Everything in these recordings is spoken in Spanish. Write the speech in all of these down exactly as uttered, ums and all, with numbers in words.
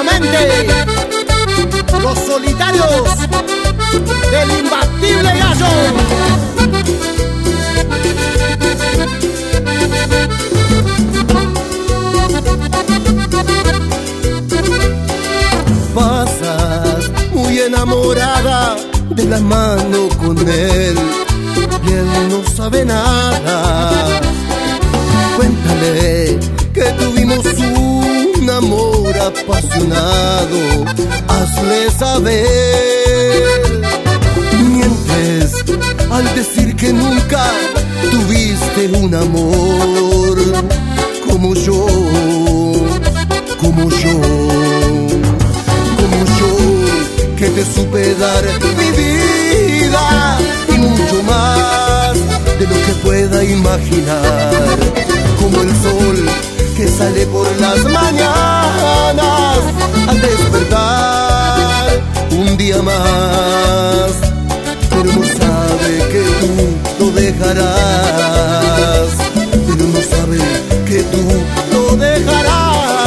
próximamente los solitarios del imbatible gallo. Pasas muy enamorada de la mano con él y él no sabe nada. Cuéntale que tuvimos un amor apasionado, hazle saber. Mientes al decir que nunca tuviste un amor como yo, como yo, como yo, que te supe dar mi vida y mucho más de lo que pueda imaginar. Como el sol que sale por las mañanas al despertar un día más, pero no sabe que tú lo dejarás, pero no sabe que tú lo dejarás.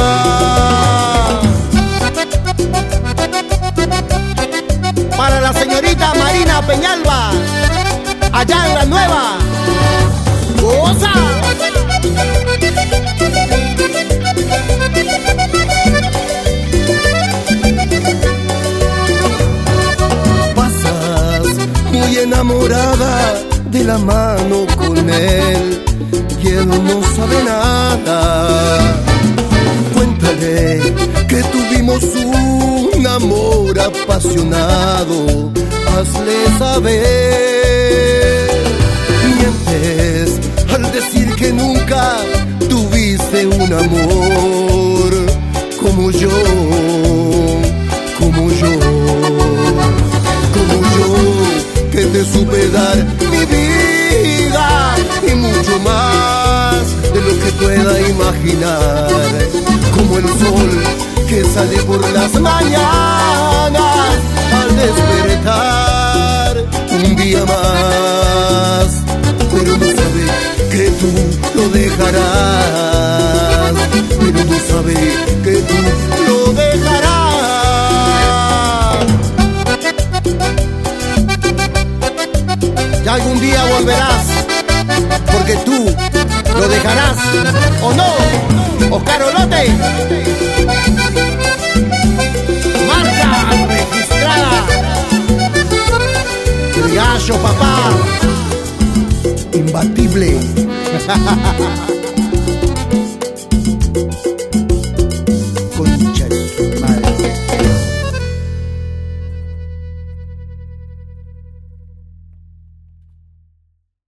Para la señorita Marina Peñalba, allá en La Nueva. ¡Goza! Pasas muy enamorada de la mano con él y él no sabe nada. Cuéntale que tuvimos un amor apasionado, hazle saber. Mientes al decir que nunca tuviste un amor como yo, como yo, como yo, que te supe dar mi vida y mucho más de lo que pueda imaginar. Como el sol que sale por las mañanas al despertar un día más, pero no sabe que tú lo dejarás, pero no sabe que tú lo dejarás. Ya algún día volverás, porque tú lo dejarás, ¿o no? Oscar Olote, marca registrada, el gallo, papá, Imbatible.